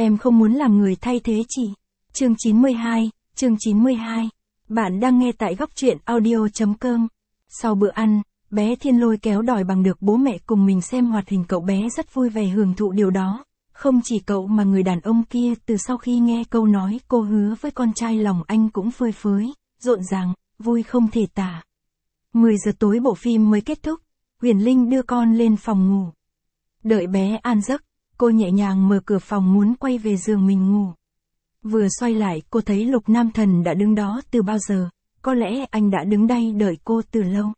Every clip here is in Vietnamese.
em không muốn làm người thay thế chị. Chương 92. Bạn đang nghe tại góc truyện audio.com. Sau bữa ăn, bé Thiên Lôi kéo đòi bằng được bố mẹ cùng mình xem hoạt hình, cậu bé rất vui vẻ hưởng thụ điều đó. Không chỉ cậu mà người đàn ông kia từ sau khi nghe câu nói cô hứa với con trai, lòng anh cũng phơi phới, rộn ràng, vui không thể tả. 10 giờ tối bộ phim mới kết thúc, Huyền Linh đưa con lên phòng ngủ. Đợi bé an giấc, cô nhẹ nhàng mở cửa phòng muốn quay về giường mình ngủ. Vừa xoay lại cô thấy Lục Nam Thần đã đứng đó từ bao giờ, có lẽ anh đã đứng đây đợi cô từ lâu.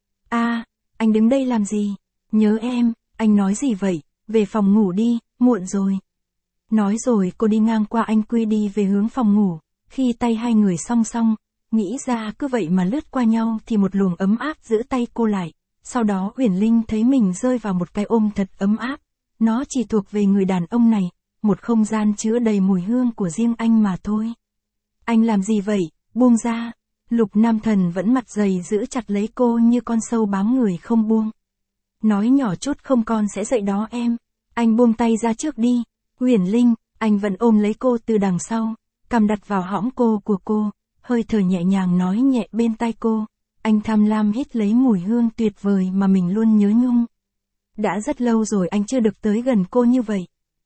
Anh đứng đây làm gì? Nhớ em, anh nói gì vậy? Về phòng ngủ đi, muộn rồi. Nói rồi cô đi ngang qua anh Quy đi về hướng phòng ngủ, khi tay hai người song song, nghĩ ra cứ vậy mà lướt qua nhau thì một luồng ấm áp giữ tay cô lại. Sau đó Huyền Linh thấy mình rơi vào một cái ôm thật ấm áp, nó chỉ thuộc về người đàn ông này, một không gian chứa đầy mùi hương của riêng anh mà thôi. Anh làm gì vậy? Buông ra. Lục Nam Thần vẫn mặt dày giữ chặt lấy cô như con sâu bám người không buông. Nói nhỏ chút không con sẽ dậy đó em. Anh buông tay ra trước đi. Huyền Linh, anh vẫn ôm lấy cô từ đằng sau, cằm đặt vào hõm cô của cô, hơi thở nhẹ nhàng nói nhẹ bên tai cô. Anh tham lam hít lấy mùi hương tuyệt vời mà mình luôn nhớ nhung. Đã rất lâu rồi anh chưa được tới gần cô như vậy.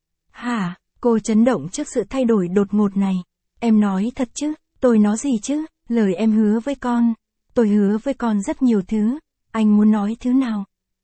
Hả? Cô chấn động trước sự thay đổi đột ngột này. Em nói thật chứ? Tôi nói gì chứ? Lời em hứa với con. Tôi hứa với con rất nhiều thứ. Anh muốn nói thứ nào?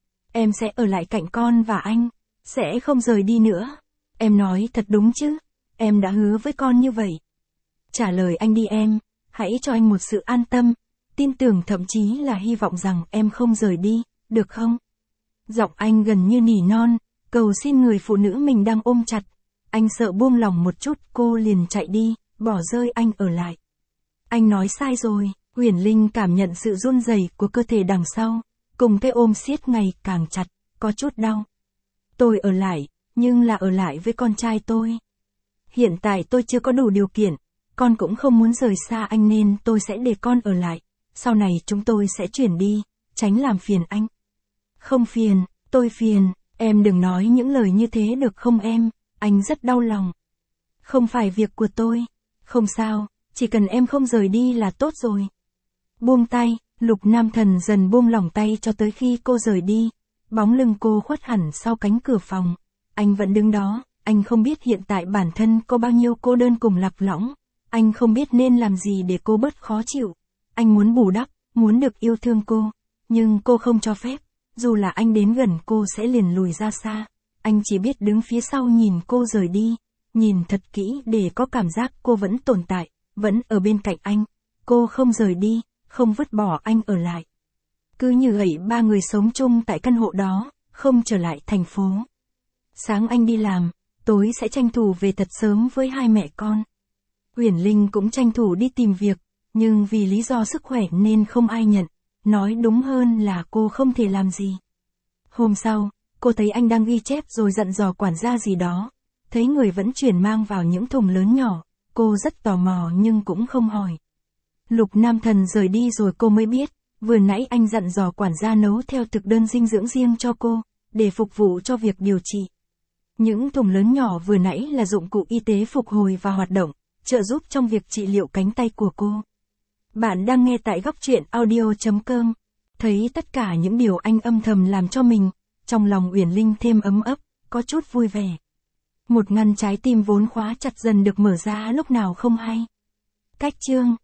Em sẽ ở lại cạnh con và anh. Sẽ không rời đi nữa. Em nói thật đúng chứ? Em đã hứa với con như vậy. Trả lời anh đi em. Hãy cho anh một sự an tâm. Tin tưởng, thậm chí là hy vọng rằng em không rời đi, được không? Giọng anh gần như nỉ non, cầu xin người phụ nữ mình đang ôm chặt. Anh sợ buông lòng một chút cô liền chạy đi, bỏ rơi anh ở lại. Anh nói sai rồi. Huyền Linh cảm nhận sự run rẩy của cơ thể đằng sau, cùng cái ôm siết ngày càng chặt, có chút đau. Tôi ở lại, nhưng là ở lại với con trai tôi. Hiện tại tôi chưa có đủ điều kiện, con cũng không muốn rời xa anh nên tôi sẽ để con ở lại. Sau này chúng tôi sẽ chuyển đi, tránh làm phiền anh. Không phiền, tôi phiền, em đừng nói những lời như thế được không em, anh rất đau lòng. Không phải việc của tôi. Không sao, chỉ cần em không rời đi là tốt rồi. Buông tay, Lục Nam Thần dần buông lỏng tay cho tới khi cô rời đi. Bóng lưng cô khuất hẳn sau cánh cửa phòng. Anh vẫn đứng đó, anh không biết hiện tại bản thân có bao nhiêu cô đơn cùng lạc lõng. Anh không biết nên làm gì để cô bớt khó chịu. Anh muốn bù đắp, muốn được yêu thương cô, nhưng cô không cho phép. Dù là anh đến gần cô sẽ liền lùi ra xa. Anh chỉ biết đứng phía sau nhìn cô rời đi, nhìn thật kỹ để có cảm giác cô vẫn tồn tại, vẫn ở bên cạnh anh. Cô không rời đi, không vứt bỏ anh ở lại. Cứ như vậy ba người sống chung tại căn hộ đó, không trở lại thành phố. Sáng anh đi làm, tối sẽ tranh thủ về thật sớm với hai mẹ con. Huyền Linh cũng tranh thủ đi tìm việc, nhưng vì lý do sức khỏe nên không ai nhận. Nói đúng hơn là cô không thể làm gì. Hôm sau, cô thấy anh đang ghi chép rồi dặn dò quản gia gì đó. Thấy người vẫn chuyển mang vào những thùng lớn nhỏ, cô rất tò mò nhưng cũng không hỏi. Lục Nam Thần rời đi rồi cô mới biết, vừa nãy anh dặn dò quản gia nấu theo thực đơn dinh dưỡng riêng cho cô, để phục vụ cho việc điều trị. Những thùng lớn nhỏ vừa nãy là dụng cụ y tế phục hồi và hoạt động, trợ giúp trong việc trị liệu cánh tay của cô. Bạn đang nghe tại góc truyện audio.com. Thấy tất cả những điều anh âm thầm làm cho mình, trong lòng Uyển Linh thêm ấm ấp, có chút vui vẻ. Một ngăn trái tim vốn khóa chặt dần được mở ra lúc nào không hay. Cách chương